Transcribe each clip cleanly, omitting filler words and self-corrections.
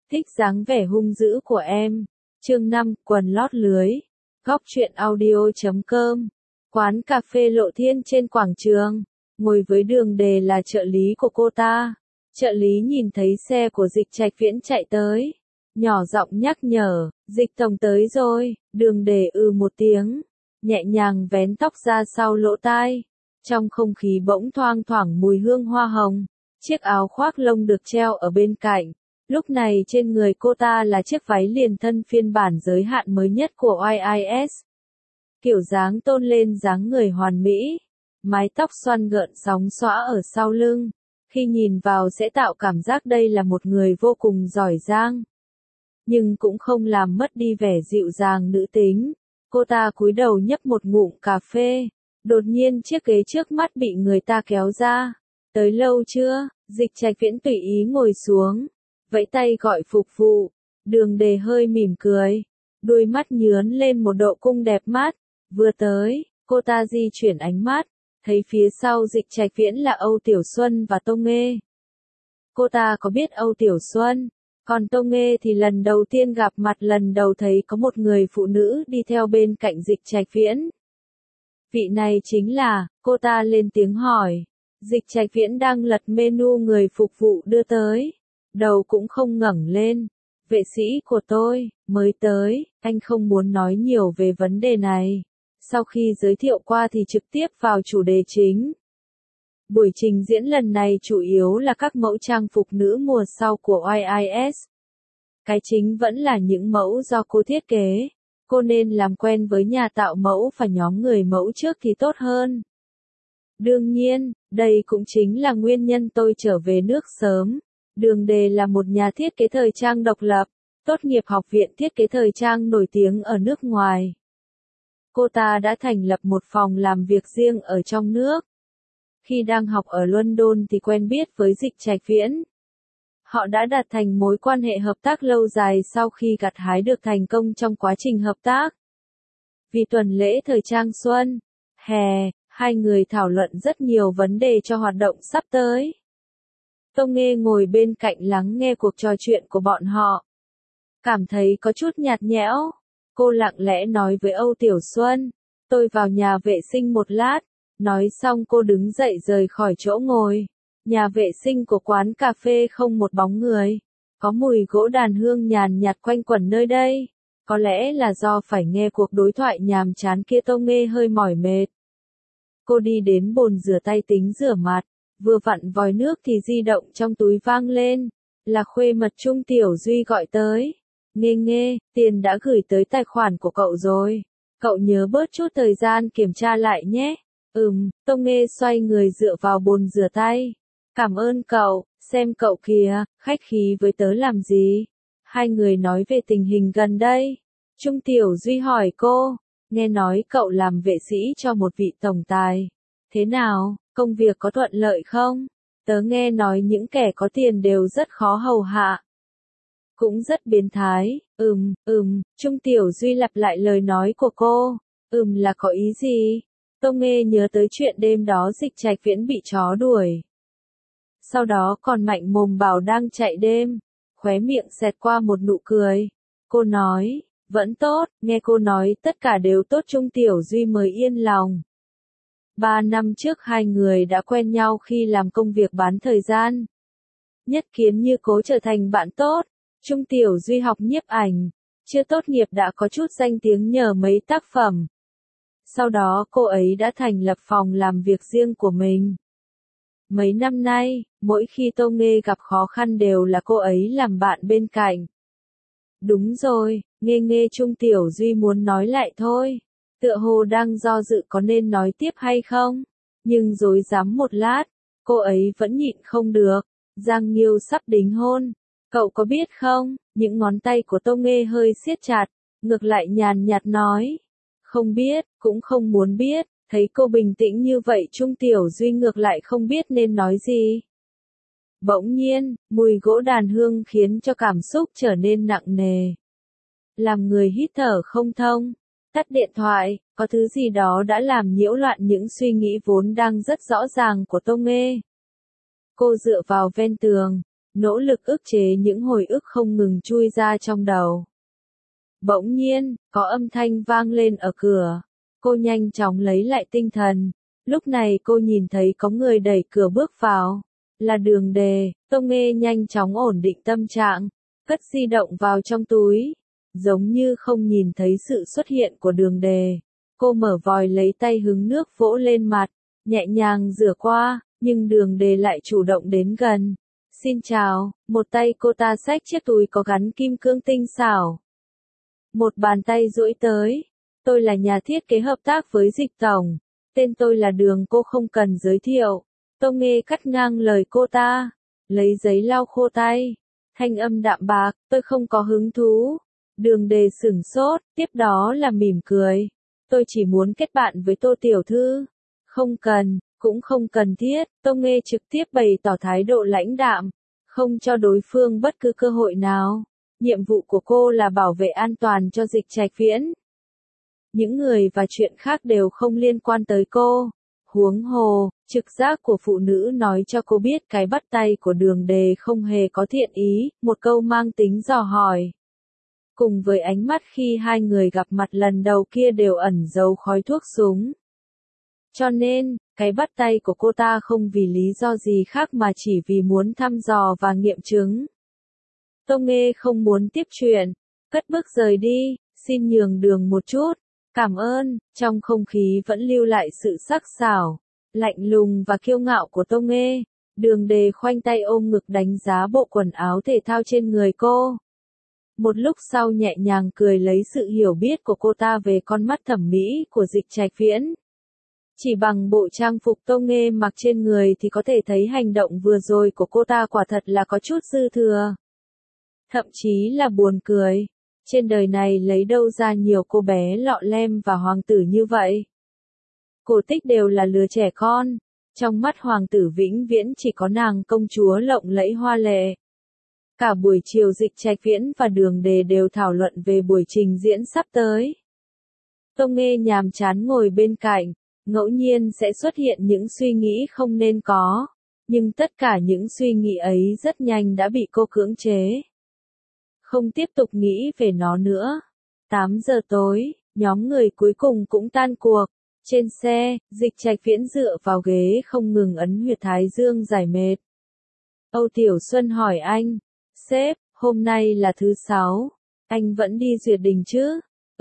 Thích dáng vẻ hung dữ của em. Chương 5, quần lót lưới. Góc truyện audio.com. Quán cà phê Lộ Thiên trên quảng trường. Ngồi với Đường Đề là trợ lý của cô ta. Trợ lý nhìn thấy xe của Dịch Trạch Viễn chạy tới. Nhỏ giọng nhắc nhở, Dịch tổng tới rồi. Đường Đề một tiếng. Nhẹ nhàng vén tóc ra sau lỗ tai. Trong không khí bỗng thoang thoảng mùi hương hoa hồng. Chiếc áo khoác lông được treo ở bên cạnh. Lúc này trên người cô ta là chiếc váy liền thân phiên bản giới hạn mới nhất của YIS. Kiểu dáng tôn lên dáng người hoàn mỹ. Mái tóc xoăn gợn sóng xõa ở sau lưng. Khi nhìn vào sẽ tạo cảm giác đây là một người vô cùng giỏi giang. Nhưng cũng không làm mất đi vẻ dịu dàng nữ tính. Cô ta cúi đầu nhấp một ngụm cà phê. Đột nhiên chiếc ghế trước mắt bị người ta kéo ra. Tới lâu chưa? Dịch Trạch Viễn tùy ý ngồi xuống. Vẫy tay gọi phục vụ. Đường Đề hơi mỉm cười. Đôi mắt nhướn lên một độ cung đẹp mắt. Vừa tới, cô ta di chuyển ánh mắt. Thấy phía sau Dịch Trạch Viễn là Âu Tiểu Xuân và Tô Nghê. Cô ta có biết Âu Tiểu Xuân. Còn Tô Nghê thì lần đầu tiên gặp mặt, lần đầu thấy có một người phụ nữ đi theo bên cạnh Dịch Trạch Viễn. Vị này chính là, cô ta lên tiếng hỏi. Dịch Trạch Viễn đang lật menu người phục vụ đưa tới. Đầu cũng không ngẩng lên. Vệ sĩ của tôi, mới tới, anh không muốn nói nhiều về vấn đề này. Sau khi giới thiệu qua thì trực tiếp vào chủ đề chính. Buổi trình diễn lần này chủ yếu là các mẫu trang phục nữ mùa sau của YIS. Cái chính vẫn là những mẫu do cô thiết kế. Cô nên làm quen với nhà tạo mẫu và nhóm người mẫu trước thì tốt hơn. Đương nhiên, đây cũng chính là nguyên nhân tôi trở về nước sớm. Đường Đề là một nhà thiết kế thời trang độc lập, tốt nghiệp học viện thiết kế thời trang nổi tiếng ở nước ngoài. Cô ta đã thành lập một phòng làm việc riêng ở trong nước. Khi đang học ở London thì quen biết với Dịch Trạch Viễn. Họ đã đạt thành mối quan hệ hợp tác lâu dài sau khi gặt hái được thành công trong quá trình hợp tác. Vì tuần lễ thời trang xuân, hè, hai người thảo luận rất nhiều vấn đề cho hoạt động sắp tới. Tô Nghê ngồi bên cạnh lắng nghe cuộc trò chuyện của bọn họ. Cảm thấy có chút nhạt nhẽo. Cô lặng lẽ nói với Âu Tiểu Xuân. Tôi vào nhà vệ sinh một lát. Nói xong cô đứng dậy rời khỏi chỗ ngồi. Nhà vệ sinh của quán cà phê không một bóng người. Có mùi gỗ đàn hương nhàn nhạt quanh quẩn nơi đây. Có lẽ là do phải nghe cuộc đối thoại nhàm chán kia, Tô Nghê hơi mỏi mệt. Cô đi đến bồn rửa tay tính rửa mặt. Vừa vặn vòi nước thì di động trong túi vang lên. Là khuê mật Trung Tiểu Duy gọi tới. Nghê nghê, tiền đã gửi tới tài khoản của cậu rồi. Cậu nhớ bớt chút thời gian kiểm tra lại nhé. Tô Nghê xoay người dựa vào bồn rửa tay. Cảm ơn cậu, xem cậu kìa, khách khí với tớ làm gì. Hai người nói về tình hình gần đây. Trung Tiểu Duy hỏi cô, nghe nói cậu làm vệ sĩ cho một vị tổng tài. Thế nào, công việc có thuận lợi không? Tớ nghe nói những kẻ có tiền đều rất khó hầu hạ. Cũng rất biến thái. Trung Tiểu Duy lặp lại lời nói của cô. Là có ý gì? Tô Nghê nhớ tới chuyện đêm đó Dịch Trạch Viễn bị chó đuổi. Sau đó còn mạnh mồm bảo đang chạy đêm. Khóe miệng xẹt qua một nụ cười. Cô nói, vẫn tốt, nghe cô nói tất cả đều tốt, Trung Tiểu Duy mới yên lòng. 3 năm trước hai người đã quen nhau khi làm công việc bán thời gian. Nhất kiến như cố trở thành bạn tốt. Trung Tiểu Duy học nhiếp ảnh, chưa tốt nghiệp đã có chút danh tiếng nhờ mấy tác phẩm. Sau đó cô ấy đã thành lập phòng làm việc riêng của mình. Mấy năm nay, mỗi khi Tô Nghê gặp khó khăn đều là cô ấy làm bạn bên cạnh. Đúng rồi, Nghê Trung Tiểu Duy muốn nói lại thôi. Tựa hồ đang do dự có nên nói tiếp hay không. Nhưng rối rắm một lát, cô ấy vẫn nhịn không được. Giang Nghiêu sắp đính hôn. Cậu có biết không, những ngón tay của Tô Nghê hơi siết chặt, ngược lại nhàn nhạt nói. Không biết, cũng không muốn biết, thấy cô bình tĩnh như vậy Trung Tiểu Duy ngược lại không biết nên nói gì. Bỗng nhiên, mùi gỗ đàn hương khiến cho cảm xúc trở nên nặng nề. Làm người hít thở không thông, tắt điện thoại, có thứ gì đó đã làm nhiễu loạn những suy nghĩ vốn đang rất rõ ràng của Tô Nghê. Cô dựa vào ven tường, nỗ lực ức chế những hồi ức không ngừng chui ra trong đầu. Bỗng nhiên, có âm thanh vang lên ở cửa. Cô nhanh chóng lấy lại tinh thần. Lúc này cô nhìn thấy có người đẩy cửa bước vào. Là Đường Đề. Tông Nghê nhanh chóng ổn định tâm trạng, cất di động vào trong túi. Giống như không nhìn thấy sự xuất hiện của Đường Đề. Cô mở vòi lấy tay hứng nước vỗ lên mặt, nhẹ nhàng rửa qua, nhưng Đường Đề lại chủ động đến gần. Xin chào, một tay cô ta xách chiếc túi có gắn kim cương tinh xảo. Một bàn tay duỗi tới. Tôi là nhà thiết kế hợp tác với Dịch tổng. Tên tôi là Đường, cô không cần giới thiệu. Tông Nghê cắt ngang lời cô ta. Lấy giấy lau khô tay. Thanh âm đạm bạc, tôi không có hứng thú. Đường Đề sửng sốt, tiếp đó là mỉm cười. Tôi chỉ muốn kết bạn với Tô tiểu thư. Không cần, cũng không cần thiết. Tông Nghê trực tiếp bày tỏ thái độ lãnh đạm, không cho đối phương bất cứ cơ hội nào. Nhiệm vụ của cô là bảo vệ an toàn cho Dịch Trạch Viễn. Những người và chuyện khác đều không liên quan tới cô. Huống hồ, trực giác của phụ nữ nói cho cô biết cái bắt tay của Đường Đề không hề có thiện ý, một câu mang tính dò hỏi. Cùng với ánh mắt khi hai người gặp mặt lần đầu kia đều ẩn giấu khói thuốc súng. Cho nên, cái bắt tay của cô ta không vì lý do gì khác mà chỉ vì muốn thăm dò và nghiệm chứng. Tông Nghê không muốn tiếp chuyện, cất bước rời đi, xin nhường đường một chút. Cảm ơn. Trong không khí vẫn lưu lại sự sắc sảo, lạnh lùng và kiêu ngạo của Tông Nghê. Đường Đề khoanh tay ôm ngực đánh giá bộ quần áo thể thao trên người cô. Một lúc sau nhẹ nhàng cười lấy sự hiểu biết của cô ta về con mắt thẩm mỹ của Dịch Trạch Viễn. Chỉ bằng bộ trang phục Tông Nghê mặc trên người thì có thể thấy hành động vừa rồi của cô ta quả thật là có chút dư thừa. Thậm chí là buồn cười. Trên đời này lấy đâu ra nhiều cô bé lọ lem và hoàng tử như vậy. Cổ tích đều là lứa trẻ con. Trong mắt hoàng tử vĩnh viễn chỉ có nàng công chúa lộng lẫy hoa lệ. Cả buổi chiều Dịch Trạch Viễn và Đường Đề đều thảo luận về buổi trình diễn sắp tới. Tông Nghê nhàm chán ngồi bên cạnh, ngẫu nhiên sẽ xuất hiện những suy nghĩ không nên có. Nhưng tất cả những suy nghĩ ấy rất nhanh đã bị cô cưỡng chế. Không tiếp tục nghĩ về nó nữa. 8 giờ tối, nhóm người cuối cùng cũng tan cuộc. Trên xe, Dịch Trạch Viễn dựa vào ghế không ngừng ấn huyệt thái dương giải mệt. Âu Tiểu Xuân hỏi anh, sếp, hôm nay là thứ 6, anh vẫn đi duyệt đình chứ?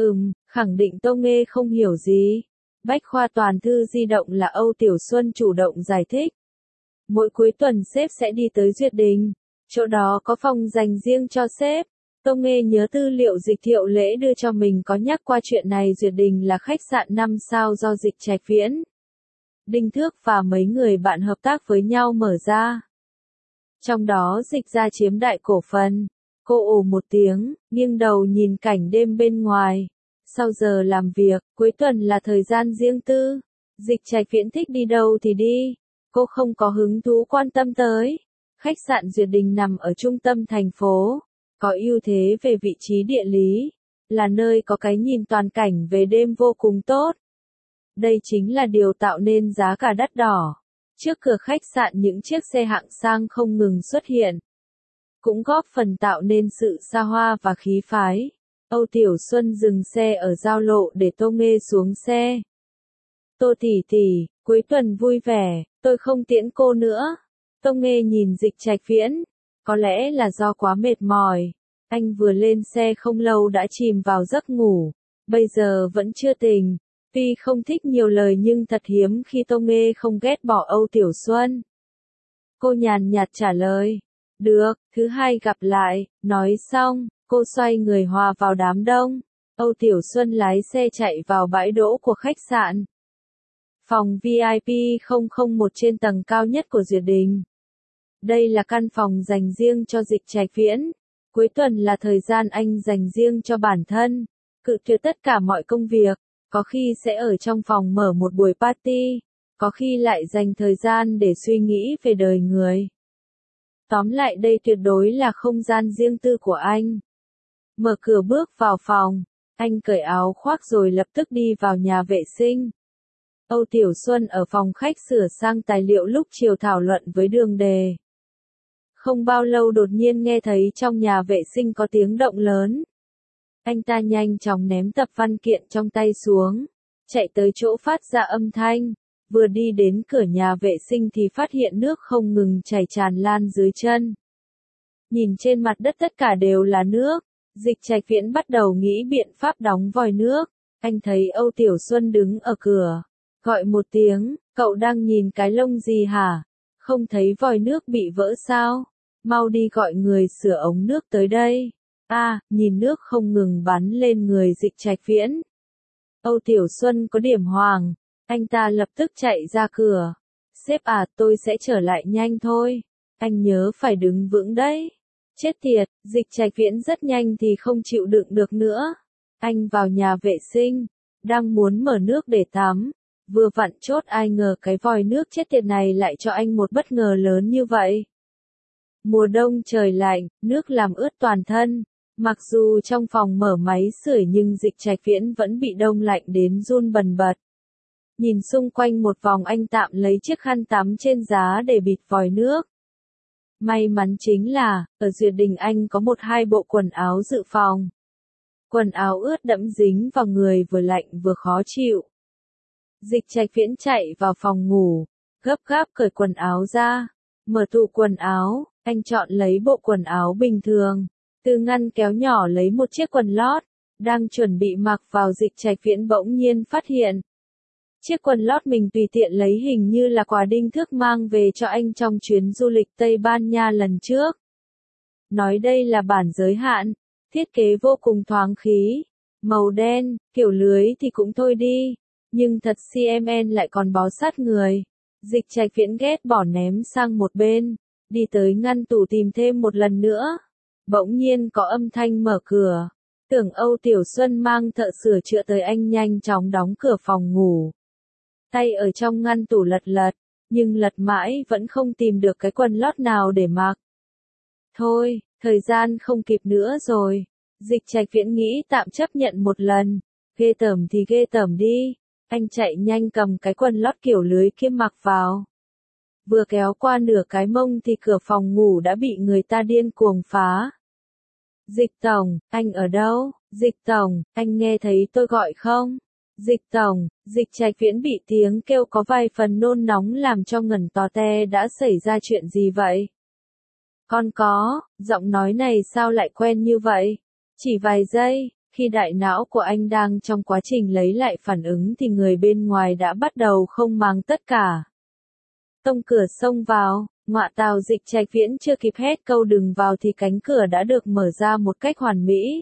Khẳng định Tông Nghê không hiểu gì. Bách khoa toàn thư di động là Âu Tiểu Xuân chủ động giải thích. Mỗi cuối tuần sếp sẽ đi tới duyệt đình, chỗ đó có phòng dành riêng cho sếp. Tông Nghê nhớ tư liệu Dịch Thiệu Lễ đưa cho mình có nhắc qua chuyện này. Duyệt đình là khách sạn 5 sao do Dịch Trạch Viễn, Đinh Thước và mấy người bạn hợp tác với nhau mở ra. Trong đó Dịch gia chiếm đại cổ phần. Cô ồ một tiếng, nghiêng đầu nhìn cảnh đêm bên ngoài. Sau giờ làm việc, cuối tuần là thời gian riêng tư. Dịch Trạch Viễn thích đi đâu thì đi. Cô không có hứng thú quan tâm tới. Khách sạn Duyệt Đình nằm ở trung tâm thành phố. Có ưu thế về vị trí địa lý. Là nơi có cái nhìn toàn cảnh về đêm vô cùng tốt. Đây chính là điều tạo nên giá cả đắt đỏ. Trước cửa khách sạn những chiếc xe hạng sang không ngừng xuất hiện. Cũng góp phần tạo nên sự xa hoa và khí phái. Âu Tiểu Xuân dừng xe ở giao lộ để Tông Nghê xuống xe. Tô tỷ tỷ, cuối tuần vui vẻ, tôi không tiễn cô nữa. Tông Nghê nhìn Dịch Trạch Viễn. Có lẽ là do quá mệt mỏi. Anh vừa lên xe không lâu đã chìm vào giấc ngủ. Bây giờ vẫn chưa tỉnh. Tuy không thích nhiều lời nhưng thật hiếm khi Tông Nghê không ghét bỏ Âu Tiểu Xuân. Cô nhàn nhạt trả lời. Được, thứ hai gặp lại. Nói xong, cô xoay người hòa vào đám đông. Âu Tiểu Xuân lái xe chạy vào bãi đỗ của khách sạn. Phòng VIP 001 trên tầng cao nhất của Duyệt Đình. Đây là căn phòng dành riêng cho Dịch Trạch Viễn. Cuối tuần là thời gian anh dành riêng cho bản thân. Cự tuyệt tất cả mọi công việc. Có khi sẽ ở trong phòng mở một buổi party. Có khi lại dành thời gian để suy nghĩ về đời người. Tóm lại đây tuyệt đối là không gian riêng tư của anh. Mở cửa bước vào phòng. Anh cởi áo khoác rồi lập tức đi vào nhà vệ sinh. Âu Tiểu Xuân ở phòng khách sửa sang tài liệu lúc chiều thảo luận với Đường Đề. Không bao lâu đột nhiên nghe thấy trong nhà vệ sinh có tiếng động lớn. Anh ta nhanh chóng ném tập văn kiện trong tay xuống, chạy tới chỗ phát ra âm thanh. Vừa đi đến cửa nhà vệ sinh thì phát hiện nước không ngừng chảy tràn lan dưới chân. Nhìn trên mặt đất tất cả đều là nước, Dịch Trạch Viễn bắt đầu nghĩ biện pháp đóng vòi nước. Anh thấy Âu Tiểu Xuân đứng ở cửa, gọi một tiếng, cậu đang nhìn cái lông gì hả? Không thấy vòi nước bị vỡ sao? Mau đi gọi người sửa ống nước tới đây. Nhìn nước không ngừng bắn lên người Dịch Trạch Viễn. Âu Tiểu Xuân có điểm hoảng, anh ta lập tức chạy ra cửa. Sếp tôi sẽ trở lại nhanh thôi. Anh nhớ phải đứng vững đấy. Chết tiệt, Dịch Trạch Viễn rất nhanh thì không chịu đựng được nữa. Anh vào nhà vệ sinh, đang muốn mở nước để tắm. Vừa vặn chốt ai ngờ cái vòi nước chết tiệt này lại cho anh một bất ngờ lớn như vậy. Mùa đông trời lạnh, nước làm ướt toàn thân. Mặc dù trong phòng mở máy sưởi nhưng Dịch Trạch Viễn vẫn bị đông lạnh đến run bần bật. Nhìn xung quanh một vòng anh tạm lấy chiếc khăn tắm trên giá để bịt vòi nước. May mắn chính là, ở Duyệt Đình anh có 1-2 bộ quần áo dự phòng. Quần áo ướt đẫm dính vào người vừa lạnh vừa khó chịu. Dịch Trạch Viễn chạy vào phòng ngủ, gấp gáp cởi quần áo ra. Mở tủ quần áo, anh chọn lấy bộ quần áo bình thường. Từ ngăn kéo nhỏ lấy một chiếc quần lót, đang chuẩn bị mặc vào Dịch Trạch Viễn bỗng nhiên phát hiện. Chiếc quần lót mình tùy tiện lấy hình như là quà đinh thước mang về cho anh trong chuyến du lịch Tây Ban Nha lần trước. Nói đây là bản giới hạn, thiết kế vô cùng thoáng khí, màu đen, kiểu lưới thì cũng thôi đi, nhưng thật CMN lại còn bó sát người. Dịch Trạch Viễn ghét bỏ ném sang một bên, đi tới ngăn tủ tìm thêm một lần nữa. Bỗng nhiên có âm thanh mở cửa, tưởng Âu Tiểu Xuân mang thợ sửa chữa tới anh nhanh chóng đóng cửa phòng ngủ. Tay ở trong ngăn tủ lật, nhưng lật mãi vẫn không tìm được cái quần lót nào để mặc. Thôi, thời gian không kịp nữa rồi. Dịch Trạch Viễn nghĩ tạm chấp nhận một lần. Ghê tởm thì ghê tởm đi. Anh chạy nhanh cầm cái quần lót kiểu lưới kia mặc vào. Vừa kéo qua nửa cái mông thì cửa phòng ngủ đã bị người ta điên cuồng phá. Dịch tổng, anh ở đâu? Dịch tổng, anh nghe thấy tôi gọi không? Dịch tổng, Dịch Trạch Viễn bị tiếng kêu có vài phần nôn nóng làm cho ngẩn tò te. Đã xảy ra chuyện gì vậy? Con có, giọng nói này sao lại quen như vậy? Chỉ vài giây, khi đại não của anh đang trong quá trình lấy lại phản ứng thì người bên ngoài đã bắt đầu không màng tất cả. Tông cửa xông vào, ngọa tào. Dịch Trạch Viễn chưa kịp hét câu đừng vào thì cánh cửa đã được mở ra một cách hoàn mỹ.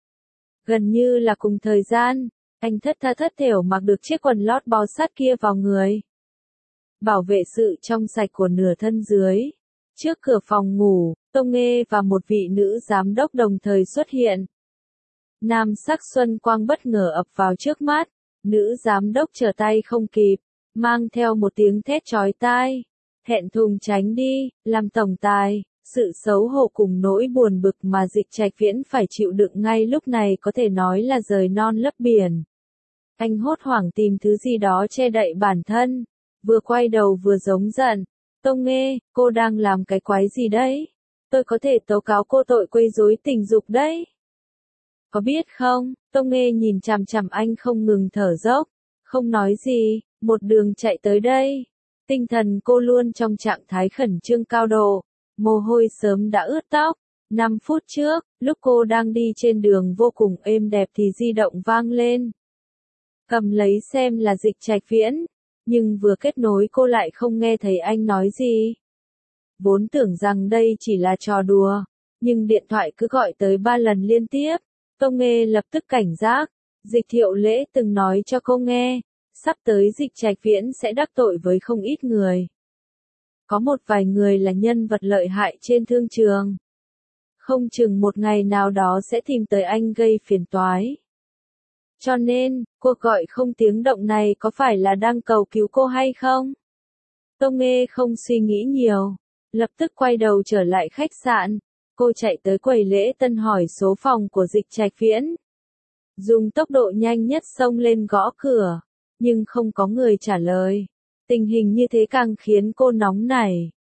Gần như là cùng thời gian, anh thất thểu mặc được chiếc quần lót bó sát kia vào người. Bảo vệ sự trong sạch của nửa thân dưới. Trước cửa phòng ngủ, Tông Nghê và một vị nữ giám đốc đồng thời xuất hiện. Nam sắc xuân quang bất ngờ ập vào trước mắt, nữ giám đốc trở tay không kịp, mang theo một tiếng thét chói tai. Thẹn thùng tránh đi, làm tổng tài. Sự xấu hổ cùng nỗi buồn bực mà Dịch Trạch Viễn phải chịu đựng ngay lúc này có thể nói là dời non lấp biển. Anh hốt hoảng tìm thứ gì đó che đậy bản thân, vừa quay đầu vừa giống giận. Tông Nghê, cô đang làm cái quái gì đấy? Tôi có thể tố cáo cô tội quấy rối tình dục đấy. Có biết không? Tông Nghê nhìn chằm chằm anh không ngừng thở dốc, không nói gì, một đường chạy tới đây. Tinh thần cô luôn trong trạng thái khẩn trương cao độ, mồ hôi sớm đã ướt tóc. 5 phút trước, lúc cô đang đi trên đường vô cùng êm đẹp thì di động vang lên. Cầm lấy xem là Dịch Trạch Viễn, nhưng vừa kết nối cô lại không nghe thấy anh nói gì. Vốn tưởng rằng đây chỉ là trò đùa, nhưng điện thoại cứ gọi tới 3 lần liên tiếp. Tông Nghê lập tức cảnh giác. Dịch Thiệu Lễ từng nói cho cô nghe, sắp tới Dịch Trạch Viễn sẽ đắc tội với không ít người. Có một vài người là nhân vật lợi hại trên thương trường. Không chừng một ngày nào đó sẽ tìm tới anh gây phiền toái. Cho nên, cuộc gọi không tiếng động này có phải là đang cầu cứu cô hay không? Tông Nghê không suy nghĩ nhiều, lập tức quay đầu trở lại khách sạn. Cô chạy tới quầy lễ tân hỏi số phòng của Dịch Trạch Viễn. Dùng tốc độ nhanh nhất xông lên gõ cửa, nhưng không có người trả lời. Tình hình như thế càng khiến cô nóng nảy.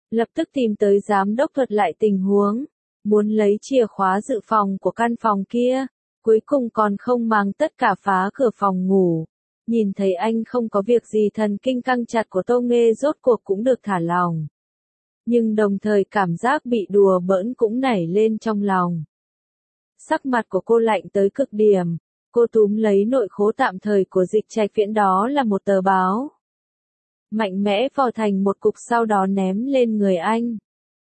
lập tức tìm tới giám đốc thuật lại tình huống, muốn lấy chìa khóa dự phòng của căn phòng kia, cuối cùng còn không mang tất cả phá cửa phòng ngủ. Nhìn thấy anh không có việc gì, thần kinh căng chặt của Tô Nghê rốt cuộc cũng được thả lỏng. Nhưng đồng thời cảm giác bị đùa bỡn cũng nảy lên trong lòng. Sắc mặt của cô lạnh tới cực điểm, cô túm lấy nội khố tạm thời của Dịch Trạch Viễn, đó là một tờ báo. Mạnh mẽ vò thành một cục, sau đó ném lên người anh.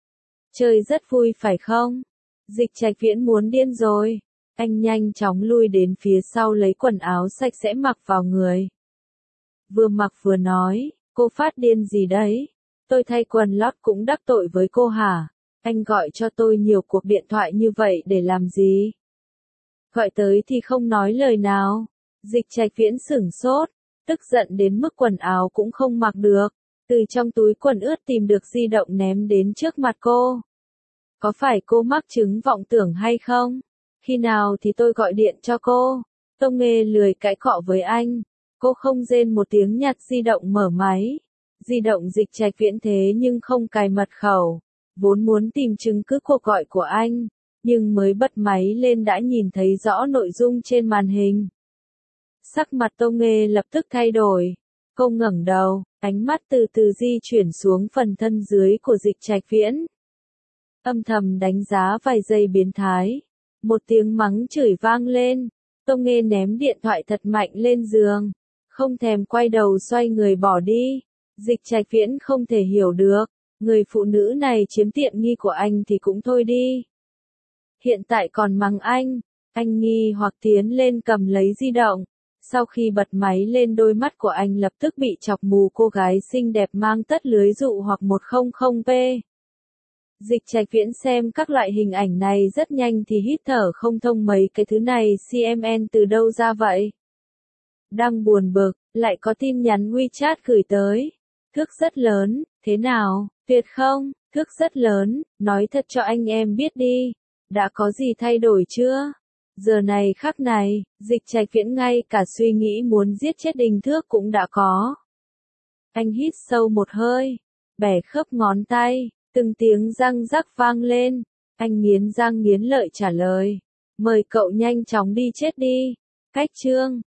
Chơi rất vui phải không? Dịch Trạch Viễn muốn điên rồi. Anh nhanh chóng lui đến phía sau lấy quần áo sạch sẽ mặc vào người. Vừa mặc vừa nói, cô phát điên gì đấy? Tôi thay quần lót cũng đắc tội với cô hả? Anh gọi cho tôi nhiều cuộc điện thoại như vậy để làm gì? Gọi tới thì không nói lời nào. Dịch Trạch Viễn sửng sốt, tức giận đến mức quần áo cũng không mặc được. Từ trong túi quần ướt tìm được di động ném đến trước mặt cô. Có phải cô mắc chứng vọng tưởng hay không? Khi nào thì tôi gọi điện cho cô? Tô Nghê lười cãi cọ với anh. Cô không rên một tiếng nhặt di động mở máy. Di động Dịch Trạch Viễn thế nhưng không cài mật khẩu. Vốn muốn tìm chứng cứ cuộc gọi của anh, nhưng mới bật máy lên đã nhìn thấy rõ nội dung trên màn hình. Sắc mặt Tô Nghê lập tức thay đổi. Cô ngẩng đầu, ánh mắt từ từ di chuyển xuống phần thân dưới của Dịch Trạch Viễn. Âm thầm đánh giá vài giây biến thái. Một tiếng mắng chửi vang lên. Tô Nghê ném điện thoại thật mạnh lên giường. Không thèm quay đầu xoay người bỏ đi. Dịch Trạch Viễn không thể hiểu được. Người phụ nữ này chiếm tiện nghi của anh thì cũng thôi đi. Hiện tại còn mắng anh. Anh nghi hoặc tiến lên cầm lấy di động. Sau khi bật máy lên, đôi mắt của anh lập tức bị chọc mù. Cô gái xinh đẹp mang tất lưới dụ hoặc 100p. Dịch Trạch Viễn xem các loại hình ảnh này rất nhanh thì hít thở không thông, mấy cái thứ này CMN từ đâu ra vậy? Đang buồn bực, lại có tin nhắn WeChat gửi tới. Thước rất lớn, thế nào, tuyệt không? Thước rất lớn, nói thật cho anh em biết đi. Đã có gì thay đổi chưa? Giờ này khắc này, Dịch Trạch Viễn ngay cả suy nghĩ muốn giết chết Đinh Thước cũng đã có. Anh hít sâu một hơi, bẻ khớp ngón tay. Từng tiếng răng rắc vang lên, anh nghiến răng nghiến lợi trả lời. Mời cậu nhanh chóng đi chết đi. Cách chương